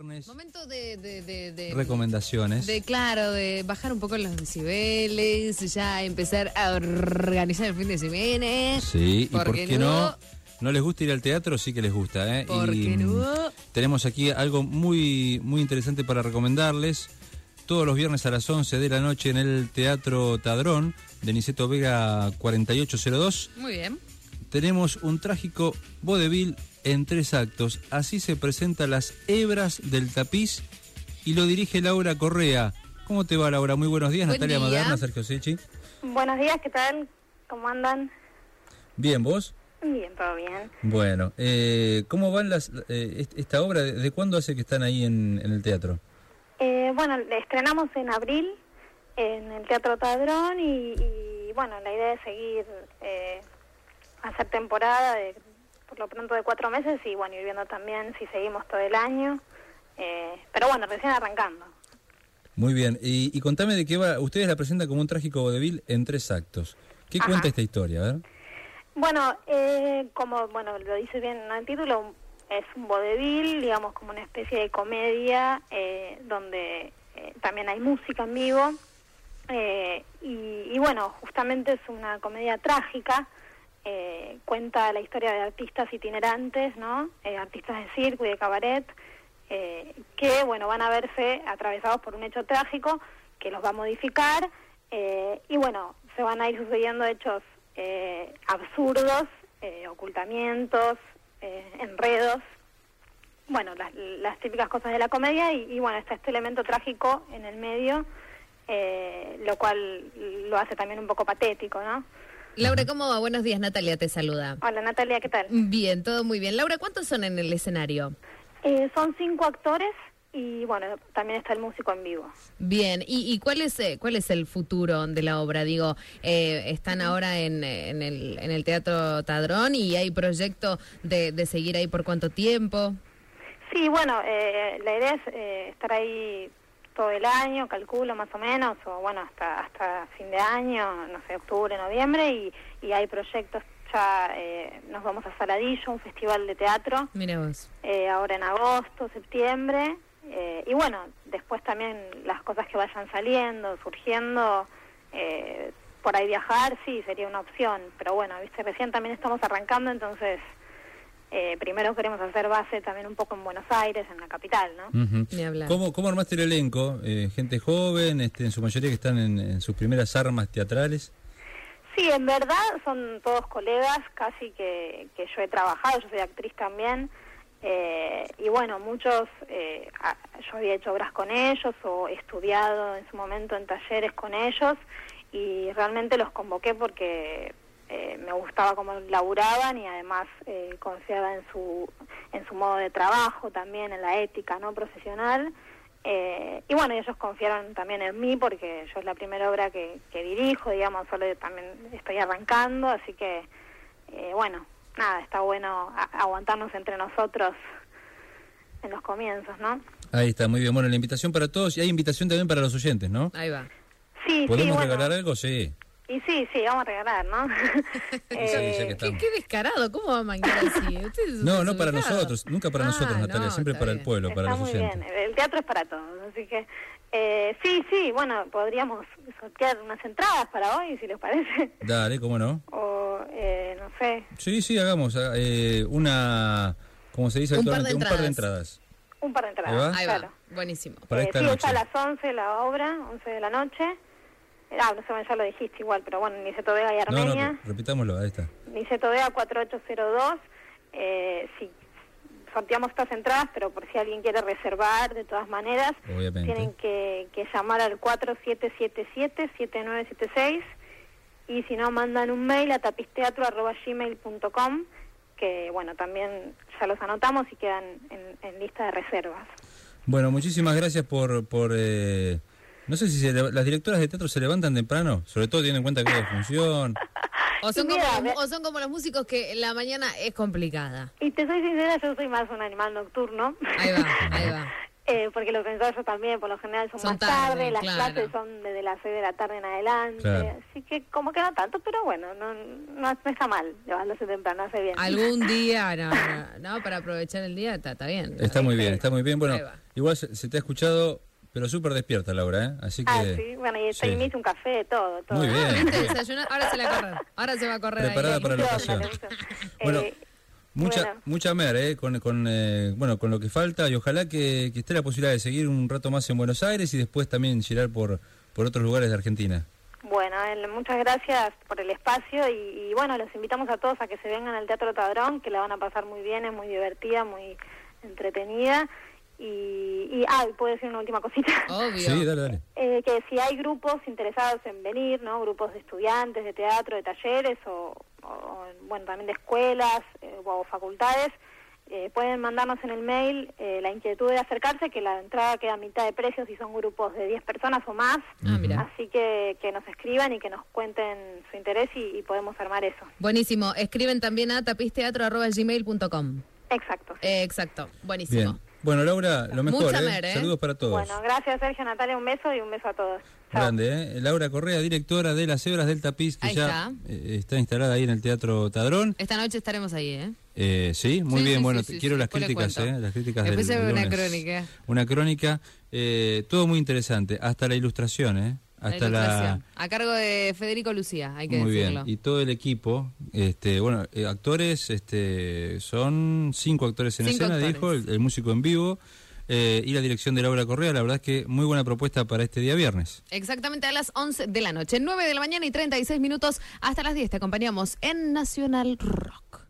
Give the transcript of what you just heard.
viernes. Momento de recomendaciones. Claro, de bajar un poco los decibeles, ya empezar a organizar el fin de semana. Sí, y por qué no. ¿No les gusta ir al teatro? Sí que les gusta, ¿eh? ¿Por qué no? Tenemos aquí algo muy, muy interesante para recomendarles. Todos los viernes a las 11 de la noche en el Teatro Tadrón, de Niceto Vega 4802. Muy bien. Tenemos un trágico vodevil en 3 actos. Así se presentan Las Hebras del Tapiz y lo dirige Laura Correa. ¿Cómo te va, Laura? Muy buenos días. Buen Natalia día. Maderna, Sergio Secchi. Buenos días, ¿qué tal? ¿Cómo andan? Bien, ¿vos? Bien, todo bien. Bueno, ¿cómo van esta obra? ¿De cuándo hace que están ahí en el teatro? Bueno, estrenamos en abril en el Teatro Tadrón y bueno, la idea es seguir, hacer temporada por lo pronto de 4 meses y bueno, ir viendo también si seguimos todo el año, pero bueno, recién arrancando. Muy bien, y contame de qué va. Ustedes la presentan como un trágico vodevil en 3 actos. ¿Qué Ajá. cuenta esta historia? A ver. Bueno, como bueno lo dice bien en el título, es un vodevil, digamos como una especie de comedia donde también hay música en vivo y bueno, justamente es una comedia trágica, cuenta la historia de artistas itinerantes, ¿no? Artistas de circo y de cabaret que bueno van a verse atravesados por un hecho trágico que los va a modificar y bueno, se van a ir sucediendo hechos absurdos, ocultamientos, enredos, bueno, las típicas cosas de la comedia y bueno, está este elemento trágico en el medio, lo cual lo hace también un poco patético, ¿no? Laura, ¿cómo va? Buenos días, Natalia te saluda. Hola, Natalia, ¿qué tal? Bien, todo muy bien. Laura, ¿cuántos son en el escenario? Son 5 actores y bueno, también está el músico en vivo. Bien, ¿y cuál es el futuro de la obra? Digo, están ahora en el Teatro Tadrón y hay proyecto de seguir ahí por cuánto tiempo. Sí, bueno, la idea es estar ahí todo el año, calculo más o menos, o bueno, hasta fin de año, no sé, octubre, noviembre, y hay proyectos. Ya nos vamos a Saladillo, un festival de teatro. Mira vos. Ahora en agosto, septiembre. Y bueno, después también las cosas que vayan saliendo, surgiendo, por ahí viajar, sí, sería una opción. Pero bueno, viste, recién también estamos arrancando, entonces primero queremos hacer base también un poco en Buenos Aires, en la capital, ¿no? Uh-huh. Ni hablar. ¿Cómo armaste el elenco? Gente joven, en su mayoría que están en sus primeras armas teatrales. Sí, en verdad son todos colegas, casi que yo he trabajado, yo soy actriz también. Y bueno, muchos, yo había hecho obras con ellos o he estudiado en su momento en talleres con ellos y realmente los convoqué porque me gustaba cómo laburaban y además confiaba en su modo de trabajo también, en la ética no profesional. Y bueno, ellos confiaron también en mí porque yo es la primera obra que dirijo, digamos, solo también estoy arrancando, así que bueno, nada, está bueno aguantarnos entre nosotros en los comienzos, ¿no? Ahí está, muy bien. Bueno, la invitación para todos y hay invitación también para los oyentes, ¿no? Ahí va. Sí, ¿Podemos bueno, regalar algo? Sí. Y sí, vamos a regalar, ¿no? Qué descarado, ¿cómo va a manguear así? No para nosotros, nunca para nosotros, Natalia, siempre para el pueblo, Está para los muy oyentes. bien, el teatro es para todos, así que sí, bueno, podríamos sortear unas entradas para hoy, si les parece. Dale, ¿cómo no? O, no sé. Sí, hagamos una, como se dice actualmente, un par de entradas. Un par de entradas, Ahí claro. va, buenísimo. Para esta sí, noche. es a las 11 la obra, 11 de la noche. No sé, ya lo dijiste igual, pero bueno, Niceto Vega y Armenia. No, repitámoslo, ahí está. Niceto Vega 4802. Sí, sorteamos estas entradas, pero por si alguien quiere reservar, de todas maneras, Obviamente. tienen que llamar al 4777-7976 y si no, mandan un mail a tapisteatro@gmail.com, que bueno, también ya los anotamos y quedan en lista de reservas. Bueno, muchísimas gracias por no sé si las directoras de teatro se levantan temprano, sobre todo teniendo en cuenta que hay función. O son Mira, como los músicos que la mañana es complicada. Y te soy sincera, yo soy más un animal nocturno. Ahí va. porque los ensayos también por lo general son más tarde, tarde, las claro. clases son desde las 6 de la tarde en adelante, Claro. así que como que no tanto, pero bueno, no está mal levantarse temprano, hace bien. Algún día, no, para aprovechar el día está bien. Está muy bien, está muy bien. Bueno, Ahí va. igual se te ha escuchado, pero súper despierta, Laura, ¿eh? Así que... Sí, bueno, y sí. me hice un café, todo. Muy bien. ¿Viste? Desayunar, ahora se la corre. Ahora se va a correr Preparada ahí. para la ocasión. Bueno, mucha mer, con lo que falta, y ojalá que esté la posibilidad de seguir un rato más en Buenos Aires y después también girar por otros lugares de Argentina. Bueno, muchas gracias por el espacio y bueno, los invitamos a todos a que se vengan al Teatro Tadrón, que la van a pasar muy bien, es muy divertida, muy entretenida. Y puedo decir una última cosita. Obvio. Sí, dale. Que si hay grupos interesados en venir, ¿no? Grupos de estudiantes, de teatro, de talleres o bueno, también de escuelas o facultades, pueden mandarnos en el mail la inquietud de acercarse, que la entrada queda a mitad de precio si son grupos de 10 personas o más. Mira. Así que nos escriban y que nos cuenten su interés y podemos armar eso. Buenísimo. Escriben también a tapisteatro@gmail.com. Exacto. Sí. Exacto. Buenísimo. Bien. Bueno, Laura, lo mejor, Mucha mer, Saludos para todos. Bueno, gracias Sergio, Natalia, un beso y un beso a todos. Chao. Grande, Laura Correa, directora de Las Hebras del Tapiz, que Ahí ya está instalada ahí en el Teatro Tadrón. Esta noche estaremos ahí, ¿eh? Sí, muy Sí, bien. sí, bueno, sí, quiero sí, las después le críticas, cuento. las críticas Después del se ve una lunes. crónica. Una crónica, todo muy interesante, hasta la ilustración, hasta ilustración. A cargo de Federico Lucía, hay que muy decirlo. bien, y todo el equipo, actores, son 5 actores en 5 escena, actores. dijo, el músico en vivo, y la dirección de Laura Correa. La verdad es que muy buena propuesta para este día viernes. Exactamente a las 11 de la noche, 9 de la mañana y 36 minutos hasta las 10. Te acompañamos en Nacional Rock.